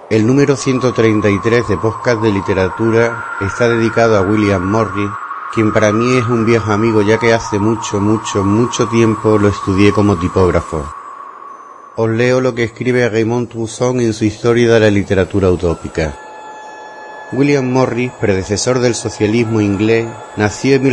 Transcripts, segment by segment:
El número 133 de Podcast de Literatura está dedicado a William Morris, quien para mí es un viejo amigo ya que hace mucho tiempo lo estudié como tipógrafo. Os leo lo que escribe Raymond Trousseau en su Historia de la literatura utópica. William Morris, predecesor del socialismo inglés, nació en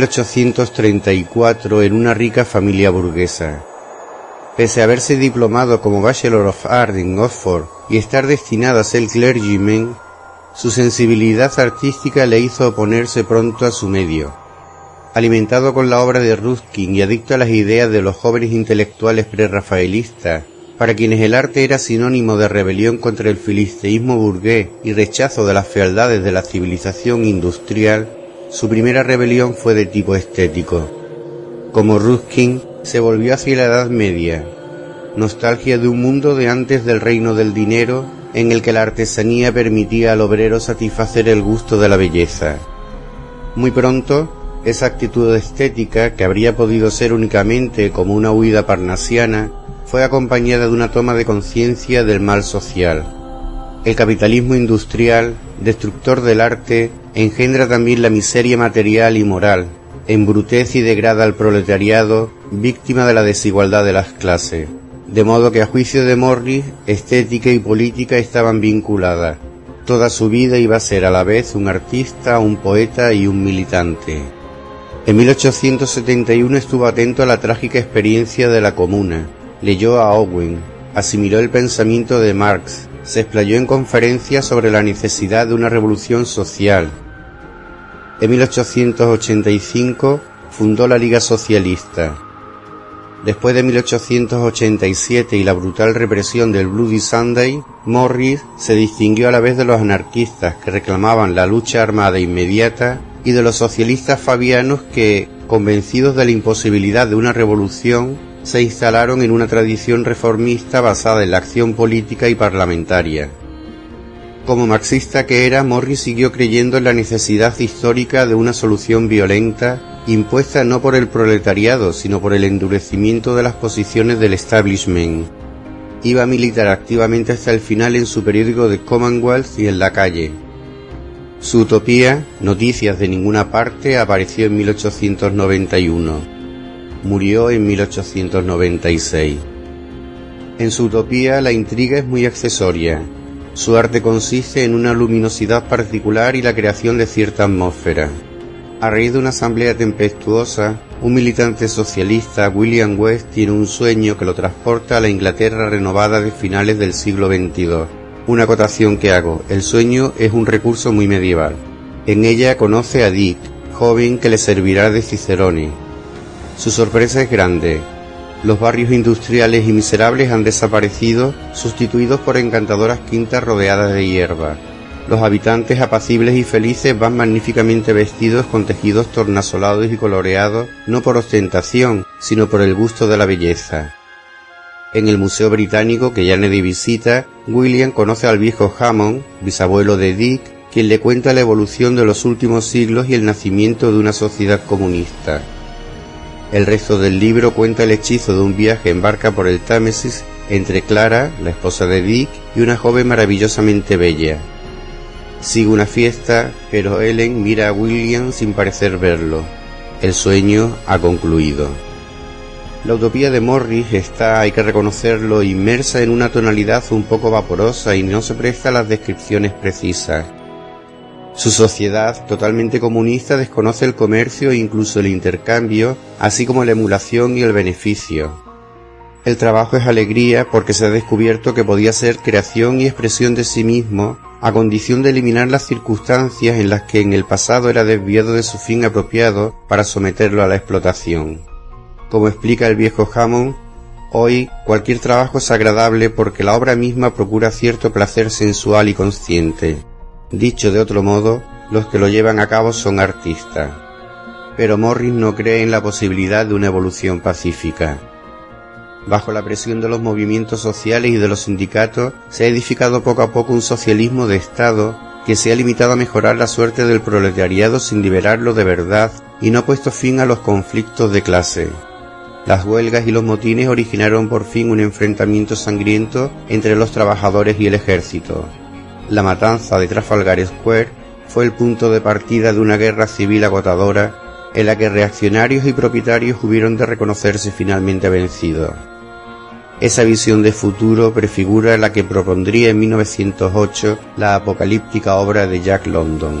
1834 en una rica familia burguesa. Pese a haberse diplomado como Bachelor of Arts en Oxford y estar destinado a ser clergyman, su sensibilidad artística le hizo oponerse pronto a su medio. Alimentado con la obra de Ruskin y adicto a las ideas de los jóvenes intelectuales prerrafaelistas, para quienes el arte era sinónimo de rebelión contra el filisteísmo burgués y rechazo de las fealdades de la civilización industrial, su primera rebelión fue de tipo estético. Como Ruskin, se volvió hacia la Edad Media, nostalgia de un mundo de antes del reino del dinero, en el que la artesanía permitía al obrero satisfacer el gusto de la belleza. Muy pronto, esa actitud estética, que habría podido ser únicamente como una huida parnasiana, fue acompañada de una toma de conciencia del mal social. El capitalismo industrial, destructor del arte, engendra también la miseria material y moral, embrutece y degrada al proletariado, víctima de la desigualdad de las clases. De modo que a juicio de Morris, estética y política estaban vinculadas. Toda su vida iba a ser a la vez un artista, un poeta y un militante. En 1871 estuvo atento a la trágica experiencia de la Comuna. Leyó a Owen, asimiló el pensamiento de Marx, se explayó en conferencias sobre la necesidad de una revolución social. En 1885 fundó la Liga Socialista. Después de 1887 y la brutal represión del Bloody Sunday, Morris se distinguió a la vez de los anarquistas que reclamaban la lucha armada inmediata y de los socialistas fabianos que, convencidos de la imposibilidad de una revolución, se instalaron en una tradición reformista basada en la acción política y parlamentaria. Como marxista que era, Morris siguió creyendo en la necesidad histórica de una solución violenta, impuesta no por el proletariado, sino por el endurecimiento de las posiciones del establishment. Iba a militar activamente hasta el final en su periódico The Commonwealth y en la calle. Su utopía, Noticias de ninguna parte, apareció en 1891. Murió en 1896. En su utopía la intriga es muy accesoria. Su arte consiste en una luminosidad particular y la creación de cierta atmósfera. A raíz de una asamblea tempestuosa, un militante socialista, William West, tiene un sueño que lo transporta a la Inglaterra renovada de finales del siglo XXII. Una acotación que hago: el sueño es un recurso muy medieval. En ella conoce a Dick, joven que le servirá de cicerone. Su sorpresa es grande. Los barrios industriales y miserables han desaparecido, sustituidos por encantadoras quintas rodeadas de hierba. Los habitantes apacibles y felices van magníficamente vestidos con tejidos tornasolados y coloreados, no por ostentación, sino por el gusto de la belleza. En el Museo Británico, que ya nadie visita, William conoce al viejo Hammond, bisabuelo de Dick, quien le cuenta la evolución de los últimos siglos y el nacimiento de una sociedad comunista. El resto del libro cuenta el hechizo de un viaje en barca por el Támesis entre Clara, la esposa de Dick, y una joven maravillosamente bella. Sigue una fiesta, pero Ellen mira a William sin parecer verlo. El sueño ha concluido. La utopía de Morris está, hay que reconocerlo, inmersa en una tonalidad un poco vaporosa y no se presta a las descripciones precisas. Su sociedad, totalmente comunista, desconoce el comercio e incluso el intercambio, así como la emulación y el beneficio. El trabajo es alegría porque se ha descubierto que podía ser creación y expresión de sí mismo, a condición de eliminar las circunstancias en las que en el pasado era desviado de su fin apropiado para someterlo a la explotación. Como explica el viejo Hammond, hoy cualquier trabajo es agradable porque la obra misma procura cierto placer sensual y consciente. Dicho de otro modo, los que lo llevan a cabo son artistas. Pero Morris no cree en la posibilidad de una evolución pacífica. Bajo la presión de los movimientos sociales y de los sindicatos, se ha edificado poco a poco un socialismo de Estado que se ha limitado a mejorar la suerte del proletariado sin liberarlo de verdad y no ha puesto fin a los conflictos de clase. Las huelgas y los motines originaron por fin un enfrentamiento sangriento entre los trabajadores y el ejército. La matanza de Trafalgar Square fue el punto de partida de una guerra civil agotadora en la que reaccionarios y propietarios hubieron de reconocerse finalmente vencidos. Esa visión de futuro prefigura la que propondría en 1908 la apocalíptica obra de Jack London.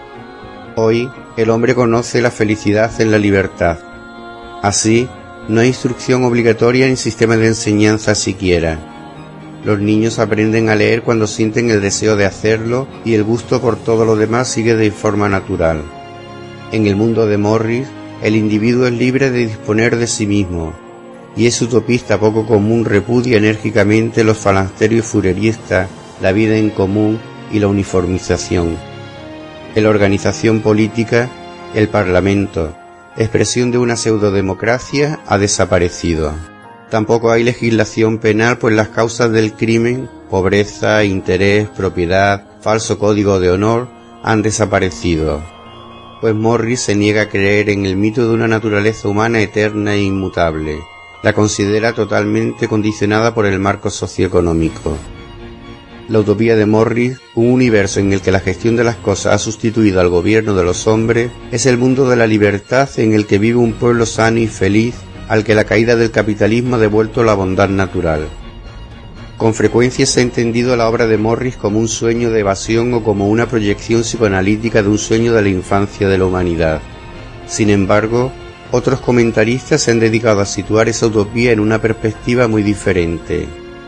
Hoy, el hombre conoce la felicidad en la libertad. Así, no hay instrucción obligatoria ni sistema de enseñanza siquiera. Los niños aprenden a leer cuando sienten el deseo de hacerlo y el gusto por todo lo demás sigue de forma natural. En el mundo de Morris, el individuo es libre de disponer de sí mismo, y ese utopista poco común repudia enérgicamente los falasterios fureristas, la vida en común y la uniformización. En la organización política, el Parlamento, expresión de una pseudodemocracia, ha desaparecido. Tampoco hay legislación penal, pues las causas del crimen, pobreza, interés, propiedad, falso código de honor, han desaparecido. Pues Morris se niega a creer en el mito de una naturaleza humana eterna e inmutable. La considera totalmente condicionada por el marco socioeconómico. La utopía de Morris, un universo en el que la gestión de las cosas ha sustituido al gobierno de los hombres, es el mundo de la libertad en el que vive un pueblo sano y feliz, al que la caída del capitalismo ha devuelto la bondad natural. Con frecuencia se ha entendido la obra de Morris como un sueño de evasión o como una proyección psicoanalítica de un sueño de la infancia de la humanidad. Sin embargo, otros comentaristas se han dedicado a situar esa utopía en una perspectiva muy diferente.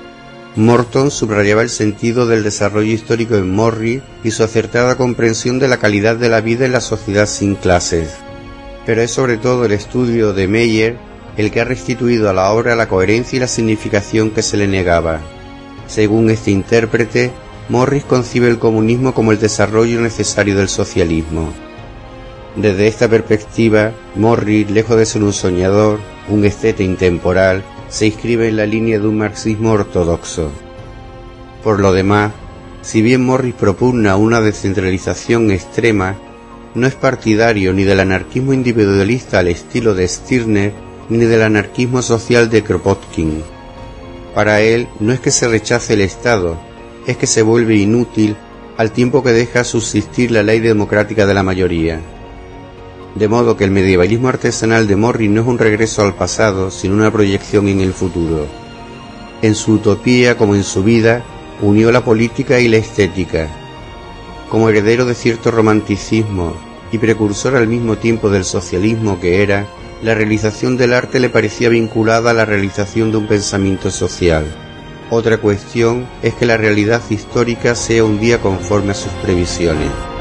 Morton subrayaba el sentido del desarrollo histórico en Morris y su acertada comprensión de la calidad de la vida en la sociedad sin clases. Pero es sobre todo el estudio de Meyer el que ha restituido a la obra la coherencia y la significación que se le negaba. Según este intérprete, Morris concibe el comunismo como el desarrollo necesario del socialismo. Desde esta perspectiva, Morris, lejos de ser un soñador, un esteta intemporal, se inscribe en la línea de un marxismo ortodoxo. Por lo demás, si bien Morris propugna una descentralización extrema, no es partidario ni del anarquismo individualista al estilo de Stirner, ni del anarquismo social de Kropotkin. Para él no es que se rechace el Estado, es que se vuelve inútil al tiempo que deja subsistir la ley democrática de la mayoría. De modo que el medievalismo artesanal de Morris no es un regreso al pasado, sino una proyección en el futuro. En su utopía, como en su vida, unió la política y la estética. Como heredero de cierto romanticismo y precursor al mismo tiempo del socialismo que era, la realización del arte le parecía vinculada a la realización de un pensamiento social. Otra cuestión es que la realidad histórica sea un día conforme a sus previsiones.